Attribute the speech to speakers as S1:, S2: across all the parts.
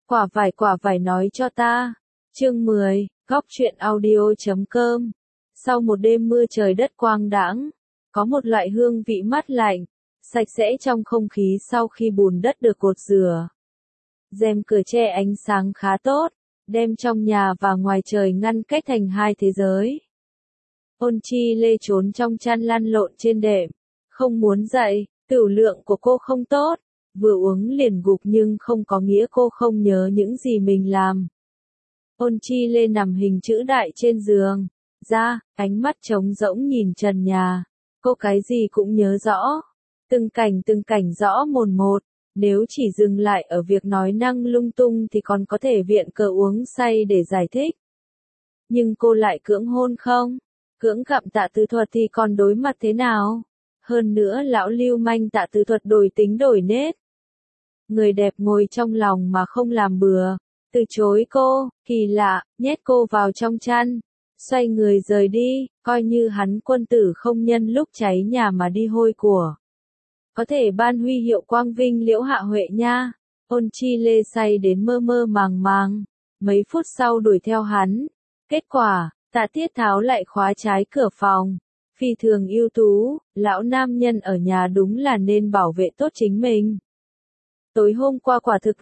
S1: Quả vải nói cho ta. Chương 10, góc truyện audio.com. Sau một đêm mưa trời đất quang đãng, có một loại hương vị mát lạnh, sạch sẽ trong không khí sau khi bùn đất được cột rửa. Rèm cửa che ánh sáng khá tốt, đem trong nhà và ngoài trời ngăn cách thành hai thế giới. Ôn Chi Lê trốn trong chăn lăn lộn trên đệm, không muốn dậy, tửu lượng của cô không tốt, vừa uống liền gục nhưng không có nghĩa cô không nhớ những gì mình làm. Ôn Chi Lê nằm hình chữ đại trên giường, ánh mắt trống rỗng nhìn trần nhà, cô cái gì cũng nhớ rõ, từng cảnh rõ mồn một, nếu chỉ dừng lại ở việc nói năng lung tung thì còn có thể viện cớ uống say để giải thích. Nhưng cô lại cưỡng hôn không? Cưỡng gặm Tạ Tư Thuật thì còn đối mặt thế nào? Hơn nữa lão lưu manh Tạ Tư Thuật đổi tính đổi nết. Người đẹp ngồi trong lòng mà không làm bừa, từ chối cô, kỳ lạ, nhét cô vào trong chăn, xoay người rời đi, coi như hắn quân tử không nhân lúc cháy nhà mà đi hôi của. Có thể ban huy hiệu quang vinh Liễu Hạ Huệ nha. Ôn Chi Lê say đến mơ mơ màng màng, mấy phút sau đuổi theo hắn. Kết quả, Tạ Tiết Tháo lại khóa trái cửa phòng. Phi thường ưu tú, lão nam nhân ở nhà đúng là nên bảo vệ tốt chính mình. Tối hôm qua quả thực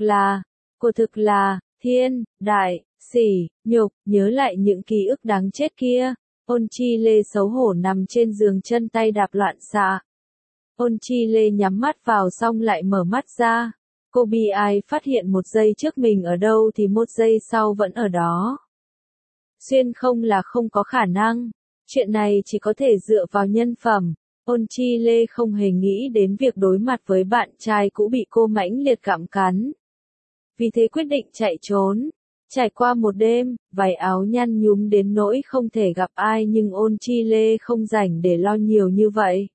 S1: là, thiên, đại, sỉ, nhục, nhớ lại những ký ức đáng chết kia. Ôn Chi Lê xấu hổ nằm trên giường chân tay đạp loạn xạ. Ôn Chi Lê nhắm mắt vào xong lại mở mắt ra. Cô bi ai phát hiện một giây trước mình ở đâu thì một giây sau vẫn ở đó. Xuyên không là không có khả năng. Chuyện này chỉ có thể dựa vào nhân phẩm. Ôn Chi Lê không hề nghĩ đến việc đối mặt với bạn trai cũ bị cô mãnh liệt gặm cắn. Vì thế quyết định chạy trốn. Trải qua một đêm, váy áo nhăn nhúm đến nỗi không thể gặp ai nhưng Ôn Chi Lê không rảnh để lo nhiều như vậy.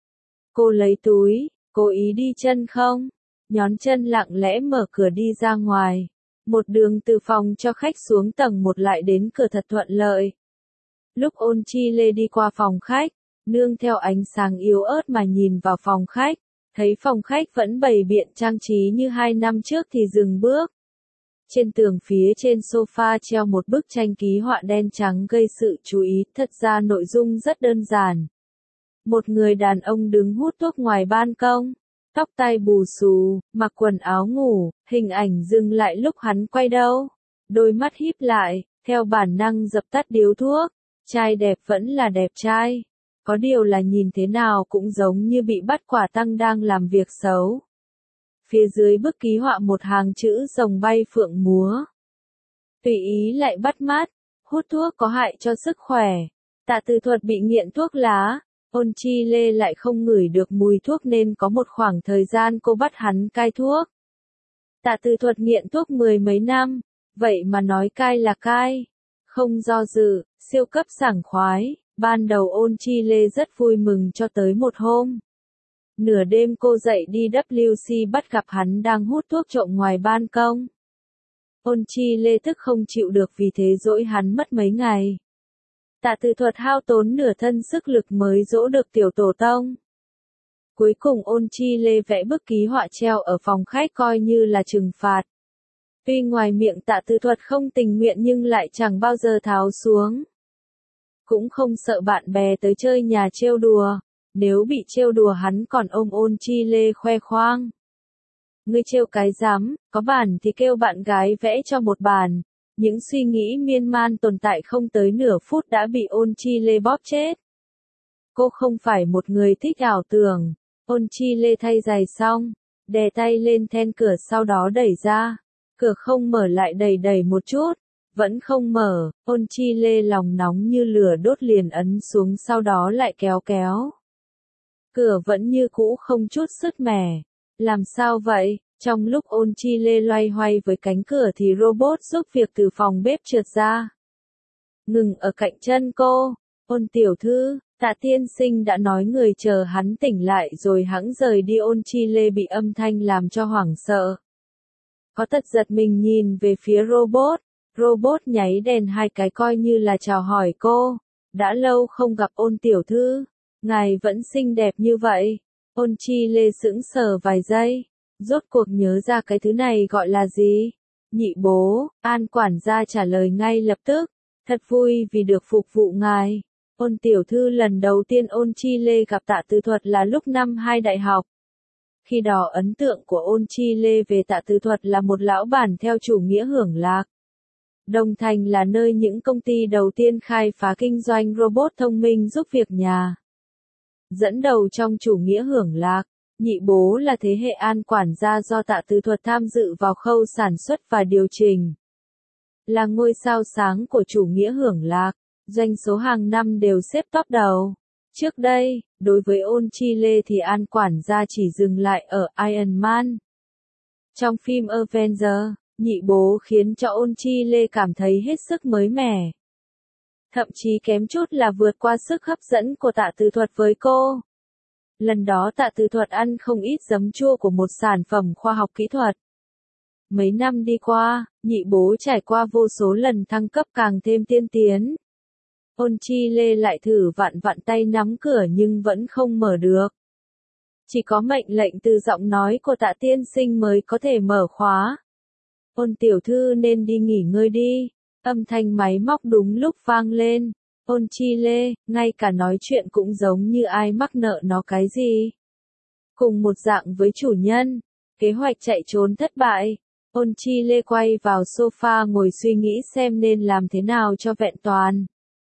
S1: Cô lấy túi, cố ý đi chân không, nhón chân lặng lẽ mở cửa đi ra ngoài. Một đường từ phòng cho khách xuống tầng 1 lại đến cửa thật thuận lợi. Lúc Ôn Chi Lê đi qua phòng khách, nương theo ánh sáng yếu ớt mà nhìn vào phòng khách, thấy phòng khách vẫn bày biện trang trí như 2 năm trước thì dừng bước. Trên tường phía trên sofa treo một bức tranh ký họa đen trắng gây sự chú ý, thật ra nội dung rất đơn giản. Một người đàn ông đứng hút thuốc ngoài ban công, tóc tai bù xù, mặc quần áo ngủ, hình ảnh dừng lại lúc hắn quay đầu, đôi mắt híp lại, theo bản năng dập tắt điếu thuốc. Trai đẹp vẫn là đẹp trai, có điều là nhìn thế nào cũng giống như bị bắt quả tang đang làm việc xấu. Phía dưới bức ký họa một hàng chữ rồng bay phượng múa. Tùy ý lại bắt mắt, hút thuốc có hại cho sức khỏe. Tạ Tư Thuật bị nghiện thuốc lá, Ôn Chi Lê lại không ngửi được mùi thuốc nên có một khoảng thời gian cô bắt hắn cai thuốc. Tạ Tư Thuật nghiện thuốc 10 mấy năm, vậy mà nói cai là cai. Không do dự, siêu cấp sảng khoái, ban đầu Ôn Chi Lê rất vui mừng cho tới một hôm. Nửa đêm cô dậy đi WC bắt gặp hắn đang hút thuốc trộm ngoài ban công. Ôn Chi Lê tức không chịu được vì thế dỗi hắn mất mấy ngày. Tạ Tư Thuật hao tốn nửa thân sức lực mới dỗ được tiểu tổ tông. Cuối cùng Ôn Chi Lê vẽ bức ký họa treo ở phòng khách coi như là trừng phạt. Tuy ngoài miệng Tạ Tư Thuật không tình nguyện nhưng lại chẳng bao giờ tháo xuống. Cũng không sợ bạn bè tới chơi nhà trêu đùa, nếu bị trêu đùa hắn còn ôm Ôn Chi Lê khoe khoang. Ngươi trêu cái dám, có bản thì kêu bạn gái vẽ cho một bản. Những suy nghĩ miên man tồn tại không tới nửa phút đã bị Ôn Chi Lê bóp chết. Cô không phải một người thích ảo tưởng. Ôn Chi Lê thay giày xong, đè tay lên then cửa sau đó đẩy ra. Cửa không mở lại đẩy một chút, vẫn không mở. Ôn Chi Lê lòng nóng như lửa đốt liền ấn xuống sau đó lại kéo. Cửa vẫn như cũ không chút sứt mẻ. Làm sao vậy? Trong lúc Ôn Chi Lê loay hoay với cánh cửa thì robot giúp việc từ phòng bếp trượt ra. Ngừng ở cạnh chân cô. Ôn tiểu thư, Tạ tiên sinh đã nói người chờ hắn tỉnh lại rồi hẵng rời đi. Ôn Chi Lê bị âm thanh làm cho hoảng sợ. Có tật giật mình nhìn về phía robot. Robot nháy đèn 2 cái coi như là chào hỏi cô. Đã lâu không gặp Ôn tiểu thư. Ngài vẫn xinh đẹp như vậy. Ôn Chi Lê sững sờ vài giây. Rốt cuộc nhớ ra cái thứ này gọi là gì? Nhị bố, An quản gia trả lời ngay lập tức. Thật vui vì được phục vụ ngài. Ôn tiểu thư lần đầu tiên Ôn Chi Lê gặp Tạ Tư Thuật là lúc năm 2 đại học. Khi đó ấn tượng của Ôn Chi Lê về Tạ Tư Thuật là một lão bản theo chủ nghĩa hưởng lạc. Đồng Thành là nơi những công ty đầu tiên khai phá kinh doanh robot thông minh giúp việc nhà. Dẫn đầu trong chủ nghĩa hưởng lạc, nhị bố là thế hệ An quản gia do Tạ Tư Thuật tham dự vào khâu sản xuất và điều chỉnh. Là ngôi sao sáng của chủ nghĩa hưởng lạc, doanh số hàng năm đều xếp top đầu. Trước đây, đối với Ôn Chi Lê thì An quản gia chỉ dừng lại ở Iron Man. Trong phim Avenger, nhị bố khiến cho Ôn Chi Lê cảm thấy hết sức mới mẻ. Thậm chí kém chút là vượt qua sức hấp dẫn của Tạ Tư Thuật với cô. Lần đó Tạ Tư Thuật ăn không ít giấm chua của một sản phẩm khoa học kỹ thuật. Mấy năm đi qua, nhị bố trải qua vô số lần thăng cấp càng thêm tiên tiến. Ôn Chi Lê lại thử vặn vặn tay nắm cửa nhưng vẫn không mở được. Chỉ có mệnh lệnh từ giọng nói của Tạ tiên sinh mới có thể mở khóa. Ôn tiểu thư nên đi nghỉ ngơi đi. Âm thanh máy móc đúng lúc vang lên. Ôn Chi Lê, ngay cả nói chuyện cũng giống như ai mắc nợ nó cái gì. Cùng một dạng với chủ nhân, kế hoạch chạy trốn thất bại. Ôn Chi Lê quay vào sofa ngồi suy nghĩ xem nên làm thế nào cho vẹn toàn.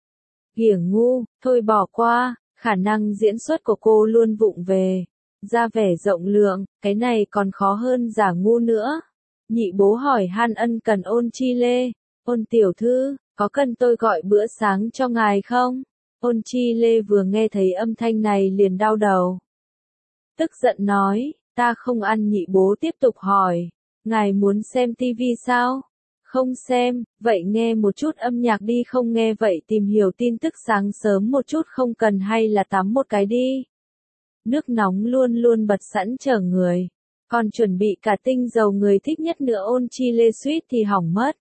S1: Kiểng ngu, thôi bỏ qua, khả năng diễn xuất của cô luôn vụng về. Ra vẻ rộng lượng, cái này còn khó hơn giả ngu nữa. Nhị bố hỏi han ân cần Ôn Chi Lê. Ôn tiểu thư, có cần tôi gọi bữa sáng cho ngài không? Ôn Chi Lê vừa nghe thấy âm thanh này liền đau đầu. Tức giận nói, ta không ăn. Nhị bố tiếp tục hỏi, ngài muốn xem tivi sao? Không xem, vậy nghe một chút âm nhạc đi. Không nghe vậy tìm hiểu tin tức sáng sớm một chút. Không cần hay là tắm một cái đi. Nước nóng luôn luôn bật sẵn chờ người. Còn chuẩn bị cả tinh dầu người thích nhất nữa. Ôn Chi Lê suýt thì hỏng mất.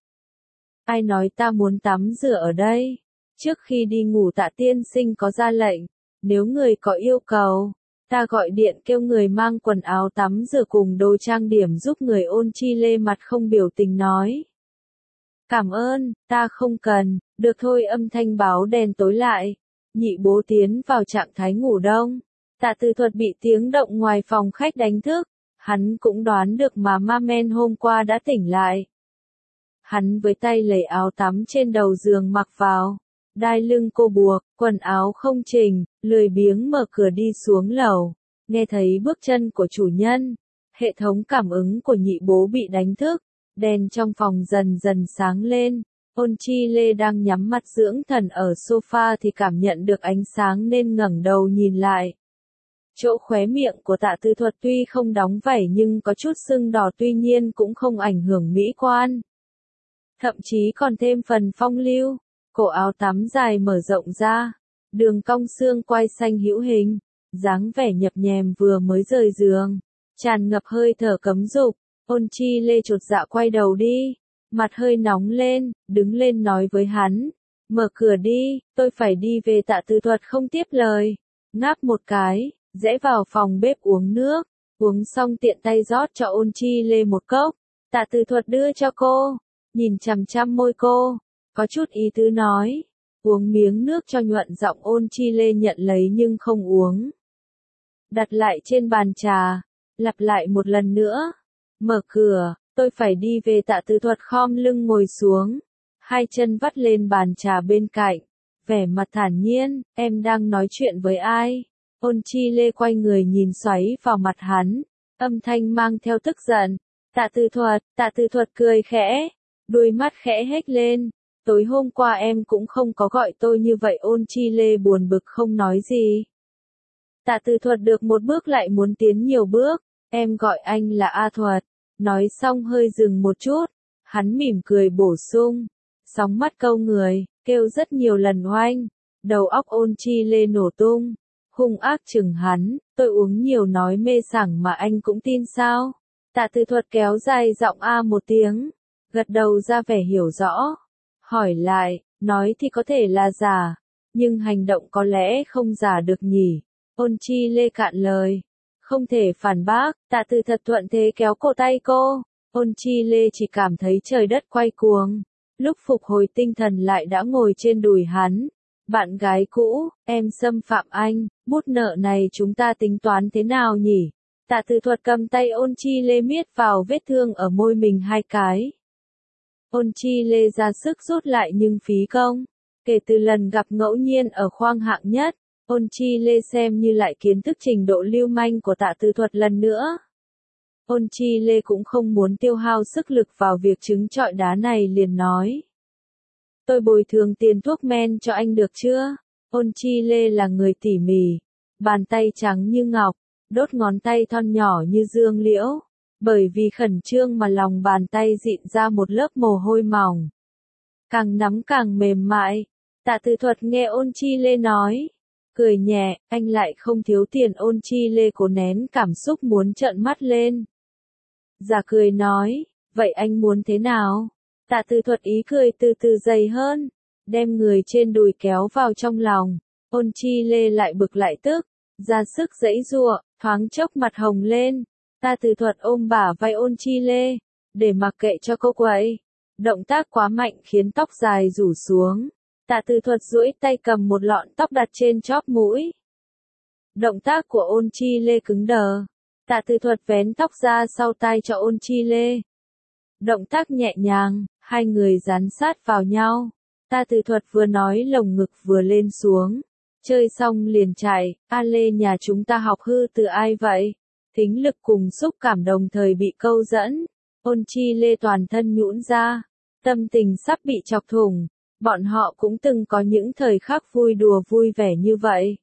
S1: Ai nói ta muốn tắm rửa ở đây? Trước khi đi ngủ Tạ tiên sinh có ra lệnh, nếu người có yêu cầu, ta gọi điện kêu người mang quần áo tắm rửa cùng đồ trang điểm giúp người. Ôn Chi Lê mặt không biểu tình nói. Cảm ơn, ta không cần, được thôi. Âm thanh báo đèn tối lại. Nhị bố tiến vào trạng thái ngủ đông. Tạ Tư Thuật bị tiếng động ngoài phòng khách đánh thức. Hắn cũng đoán được mà ma men hôm qua đã tỉnh lại. Hắn với tay lấy áo tắm trên đầu giường mặc vào. Đai lưng cô buộc, quần áo không chỉnh, lười biếng mở cửa đi xuống lầu. Nghe thấy bước chân của chủ nhân. Hệ thống cảm ứng của nhị bố bị đánh thức. Đèn trong phòng dần dần sáng lên. Ôn Chi Lê đang nhắm mắt dưỡng thần ở sofa thì cảm nhận được ánh sáng nên ngẩng đầu nhìn lại. Chỗ khóe miệng của Tạ Tư Thuật tuy không đóng vảy nhưng có chút sưng đỏ, tuy nhiên cũng không ảnh hưởng mỹ quan. Thậm chí còn thêm phần phong lưu. Cổ áo tắm dài mở rộng ra. Đường cong xương quai xanh hữu hình. Dáng vẻ nhập nhèm vừa mới rời giường. Tràn ngập hơi thở cấm dục. Ôn Chi Lê chột dạ quay đầu đi. Mặt hơi nóng lên, đứng lên nói với hắn. Mở cửa đi, tôi phải đi về. Tạ Tư Thuật không tiếp lời. Ngáp một cái, rẽ vào phòng bếp uống nước. Uống xong tiện tay rót cho Ôn Chi Lê một cốc. Tạ Tư Thuật đưa cho cô. Nhìn chằm chằm môi cô. Có chút ý tứ nói. Uống miếng nước cho nhuận giọng. Ôn Chi Lê nhận lấy nhưng không uống. Đặt lại trên bàn trà. Lặp lại một lần nữa. Mở cửa, tôi phải đi về. Tạ Tư Thuật khom lưng ngồi xuống. Hai chân vắt lên bàn trà bên cạnh. Vẻ mặt thản nhiên, em đang nói chuyện với ai? Ôn Chi Lê quay người nhìn xoáy vào mặt hắn. Âm thanh mang theo tức giận. Tạ Tư Thuật cười khẽ. Đôi mắt khẽ hếch lên. Tối hôm qua em cũng không có gọi tôi như vậy. Ôn Chi Lê buồn bực không nói gì. Tạ Tư Thuật được một bước lại muốn tiến nhiều bước. Em gọi anh là A Thuật. Nói xong hơi dừng một chút. Hắn mỉm cười bổ sung. Sóng mắt câu người, kêu rất nhiều lần oanh. Đầu óc Ôn Chi Lê nổ tung. Hung ác chừng hắn. Tôi uống nhiều nói mê sảng mà anh cũng tin sao? Tạ Tư Thuật kéo dài giọng A một tiếng. Gật đầu ra vẻ hiểu rõ. Hỏi lại, nói thì có thể là giả. Nhưng hành động có lẽ không giả được nhỉ. Ôn Chi Lê cạn lời. Không thể phản bác. Tạ Tư Thuật thuận thế kéo cổ tay cô. Ôn Chi Lê chỉ cảm thấy trời đất quay cuồng. Lúc phục hồi tinh thần lại đã ngồi trên đùi hắn. Bạn gái cũ, em xâm phạm anh, bút nợ này chúng ta tính toán thế nào nhỉ? Tạ Từ Thuật cầm tay Ôn Chi Lê miết vào vết thương ở môi mình 2 cái. Ôn Chi Lê ra sức rút lại nhưng phí công. Kể từ lần gặp ngẫu nhiên ở khoang hạng nhất, Ôn Chi Lê xem như lại kiến thức trình độ lưu manh của Tạ Từ Thuật lần nữa. Ôn Chi Lê cũng không muốn tiêu hao sức lực vào việc trứng trọi đá này liền nói. Tôi bồi thường tiền thuốc men cho anh được chưa? Ôn Chi Lê là người tỉ mỉ, bàn tay trắng như ngọc, đốt ngón tay thon nhỏ như dương liễu. Bởi vì khẩn trương mà lòng bàn tay dịn ra một lớp mồ hôi mỏng. Càng nắm càng mềm mại. Tạ Từ Thuật nghe Ôn Chi Lê nói. Cười nhẹ, anh lại không thiếu tiền. Ôn Chi Lê cố nén cảm xúc muốn trợn mắt lên. Giả cười nói, vậy anh muốn thế nào? Tạ Từ Thuật ý cười từ từ dày hơn, đem người trên đùi kéo vào trong lòng. Ôn Chi Lê lại bực lại tức, ra sức giãy giụa, thoáng chốc mặt hồng lên. Tạ Từ Thuật ôm bả vai Ôn Chi Lê, để mặc kệ cho cô quậy. Động tác quá mạnh khiến tóc dài rủ xuống. Tạ Từ Thuật duỗi tay cầm một lọn tóc đặt trên chóp mũi. Động tác của Ôn Chi Lê cứng đờ. Tạ Từ Thuật vén tóc ra sau tai cho Ôn Chi Lê. Động tác nhẹ nhàng, hai người dán sát vào nhau. Tạ Từ Thuật vừa nói lồng ngực vừa lên xuống. Chơi xong liền chạy, A Lê nhà chúng ta học hư từ ai vậy? Thính lực cùng xúc cảm đồng thời bị câu dẫn. Ôn Chi Lê toàn thân nhũn ra. Tâm tình sắp bị chọc thủng. Bọn họ cũng từng có những thời khắc vui đùa vui vẻ như vậy.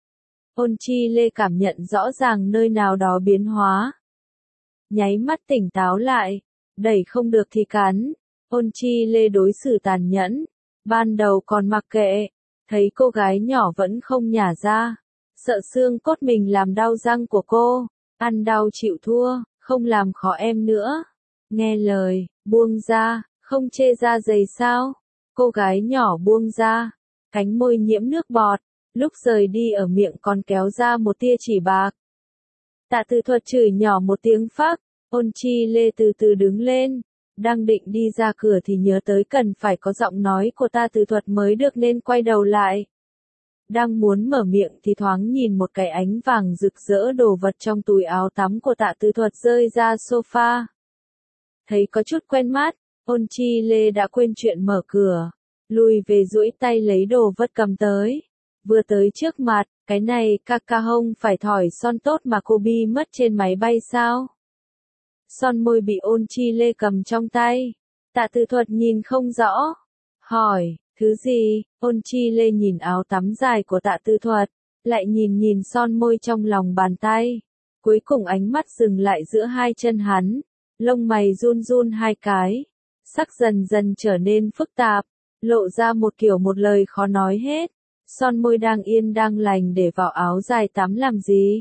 S1: Ôn Chi Lê cảm nhận rõ ràng nơi nào đó biến hóa. Nháy mắt tỉnh táo lại. Đẩy không được thì cắn. Ôn Chi Lê đối xử tàn nhẫn. Ban đầu còn mặc kệ. Thấy cô gái nhỏ vẫn không nhả ra. Sợ xương cốt mình làm đau răng của cô. Ăn đau chịu thua, không làm khó em nữa. Nghe lời, buông ra, không chê da dày sao? Cô gái nhỏ buông ra. Cánh môi nhiễm nước bọt. Lúc rời đi ở miệng còn kéo ra một tia chỉ bạc. Tạ Từ Thuật chửi nhỏ một tiếng phắc. Ôn Chi Lê từ từ đứng lên. Đang định đi ra cửa thì nhớ tới cần phải có giọng nói của Tạ Từ Thuật mới được nên quay đầu lại. Đang muốn mở miệng thì thoáng nhìn một cái ánh vàng rực rỡ đồ vật trong túi áo tắm của Tạ Từ Thuật rơi ra sofa. Thấy có chút quen mắt, Ôn Chi Lê đã quên chuyện mở cửa. Lùi về duỗi tay lấy đồ vật cầm tới. Vừa tới trước mặt, cái này Kaka Hông phải thỏi son tốt mà cô Bi mất trên máy bay sao? Son môi bị Ôn Chi Lê cầm trong tay. Tạ Từ Thuật nhìn không rõ. Hỏi, thứ gì? Ôn Chi Lê nhìn áo tắm dài của Tạ Từ Thuật, lại nhìn son môi trong lòng bàn tay. Cuối cùng ánh mắt dừng lại giữa hai chân hắn. Lông mày run run 2 cái. Sắc dần dần trở nên phức tạp. Lộ ra một kiểu một lời khó nói hết. Son môi đang yên đang lành để vào áo dài tắm làm gì?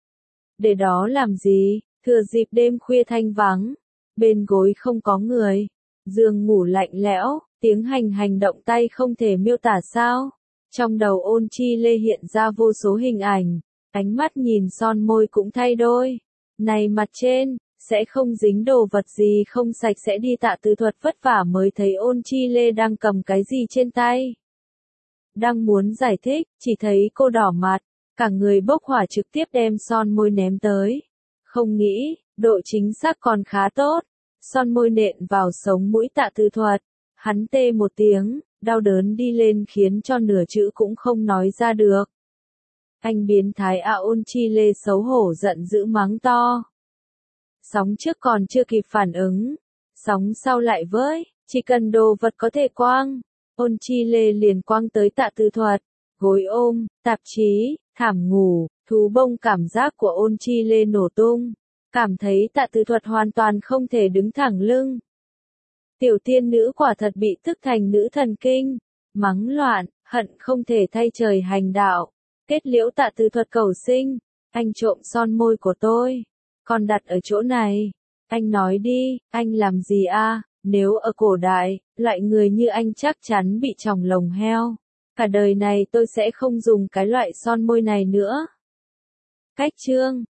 S1: Để đó làm gì? Thừa dịp đêm khuya thanh vắng. Bên gối không có người. Giường ngủ lạnh lẽo. Tiếng hành động tay không thể miêu tả sao? Trong đầu Ôn Chi Lê hiện ra vô số hình ảnh. Ánh mắt nhìn son môi cũng thay đổi. Này mặt trên, sẽ không dính đồ vật gì không sạch sẽ đi. Tạ Từ Thuật vất vả mới thấy Ôn Chi Lê đang cầm cái gì trên tay. Đang muốn giải thích, chỉ thấy cô đỏ mặt, cả người bốc hỏa trực tiếp đem son môi ném tới. Không nghĩ, độ chính xác còn khá tốt. Son môi nện vào sống mũi Tạ Từ Thuật. Hắn tê một tiếng, đau đớn đi lên khiến cho nửa chữ cũng không nói ra được. Anh biến thái à? Ôn Chi Lê xấu hổ giận dữ mắng to. Sóng trước còn chưa kịp phản ứng. Sóng sau lại với, chỉ cần đồ vật có thể quang. Ôn Chi Lê liền quang tới Tạ Từ Thuật. Gối ôm, tạp chí, thảm ngủ, thú bông. Cảm giác của Ôn Chi Lê nổ tung. Cảm thấy Tạ Từ Thuật hoàn toàn không thể đứng thẳng lưng. Tiểu tiên nữ quả thật bị thức thành nữ thần kinh. Mắng loạn, hận không thể thay trời hành đạo. Kết liễu Tạ Từ Thuật cầu sinh. Anh trộm son môi của tôi. Còn đặt ở chỗ này. Anh nói đi, anh làm gì a? Nếu ở cổ đại, loại người như anh chắc chắn bị tròng lồng heo. Cả đời này tôi sẽ không dùng cái loại son môi này nữa. Cách chương